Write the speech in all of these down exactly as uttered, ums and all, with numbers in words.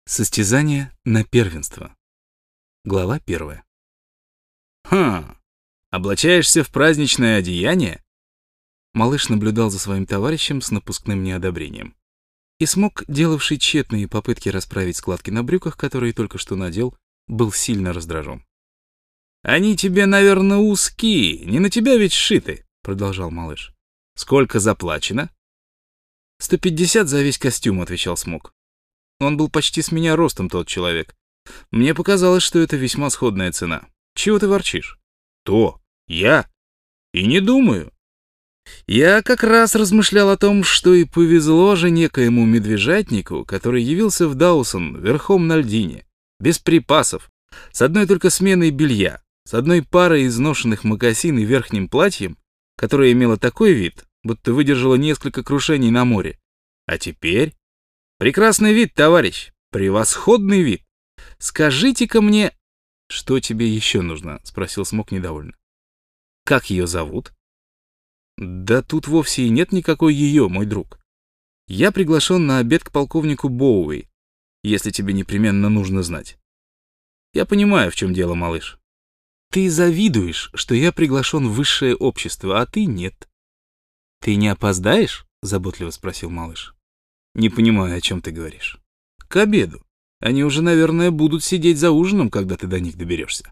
Состязание на первенство. Глава первая. «Хм, облачаешься в праздничное одеяние?» Малыш наблюдал за своим товарищем с напускным неодобрением. И Смок, делавший тщетные попытки расправить складки на брюках, которые только что надел, был сильно раздражен. «Они тебе, наверное, узкие, не на тебя ведь сшиты», — продолжал малыш. «Сколько заплачено?» «Сто пятьдесят за весь костюм», — отвечал Смок. Он был почти с меня ростом, тот человек. Мне показалось, что это весьма сходная цена. Чего ты ворчишь? То, я? И не думаю. Я как раз размышлял о том, что и повезло же некоему медвежатнику, который явился в Даусон верхом на льдине, без припасов, с одной только сменой белья, с одной парой изношенных мокасин и верхним платьем, которое имело такой вид, будто выдержало несколько крушений на море. А теперь... Прекрасный вид, товарищ, превосходный вид. Скажите-ка мне... Что тебе еще нужно? Спросил Смок недовольно. Как ее зовут? Да тут вовсе и нет никакой ее, мой друг. Я приглашен на обед к полковнику Боуи, если тебе непременно нужно знать. Я понимаю, в чем дело, малыш. Ты завидуешь, что я приглашен в высшее общество, а ты нет. Ты не опоздаешь? Заботливо спросил малыш. Не понимаю, о чем ты говоришь. К обеду. Они уже, наверное, будут сидеть за ужином, когда ты до них доберешься.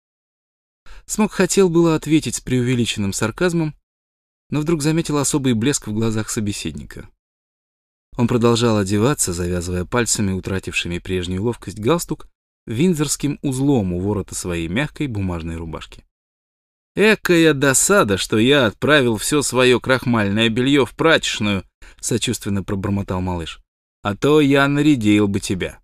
Смок хотел было ответить с преувеличенным сарказмом, но вдруг заметил особый блеск в глазах собеседника. Он продолжал одеваться, завязывая пальцами, утратившими прежнюю ловкость, галстук виндзорским узлом у ворота своей мягкой бумажной рубашки. «Экая досада, что я отправил все свое крахмальное белье в прачечную», — сочувственно пробормотал малыш. «А то я нарядил бы тебя».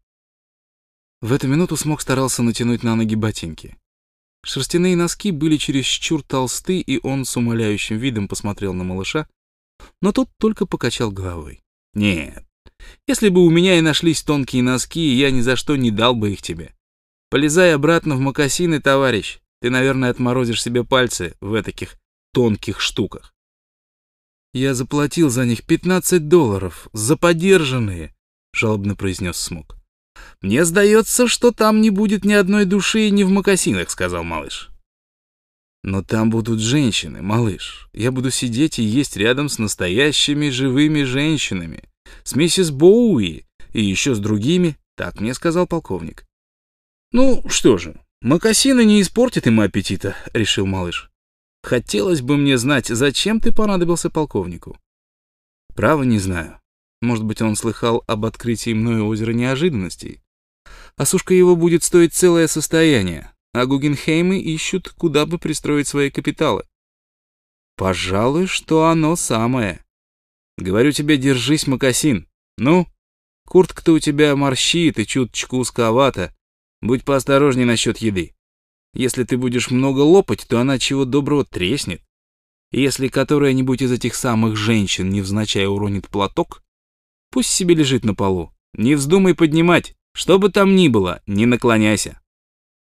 В эту минуту Смок старался натянуть на ноги ботинки. Шерстяные носки были чересчур толсты, и он с умоляющим видом посмотрел на малыша, но тот только покачал головой. «Нет, если бы у меня и нашлись тонкие носки, я ни за что не дал бы их тебе. Полезай обратно в мокасины, товарищ. Ты, наверное, отморозишь себе пальцы в этаких тонких штуках». «Я заплатил за них пятнадцать долларов, за подержанные», — жалобно произнес Смок. «Мне сдается, что там не будет ни одной души ни в мокасинах», — сказал малыш. «Но там будут женщины, малыш. Я буду сидеть и есть рядом с настоящими живыми женщинами, с миссис Боуи и еще с другими», — так мне сказал полковник. «Ну, что же, мокасины не испортят ему аппетита», — решил малыш. «Хотелось бы мне знать, зачем ты понадобился полковнику?» «Право не знаю. Может быть, он слыхал об открытии мною озера неожиданностей. Осушка его будет стоить целое состояние, а Гугенхеймы ищут, куда бы пристроить свои капиталы. Пожалуй, что оно самое. Говорю тебе, держись, мокасин. Ну, куртка-то у тебя морщит и чуточку узковата. Будь поосторожней насчет еды. Если ты будешь много лопать, то она чего доброго треснет. И если которая-нибудь из этих самых женщин невзначай уронит платок, пусть себе лежит на полу. Не вздумай поднимать, что бы там ни было, не наклоняйся».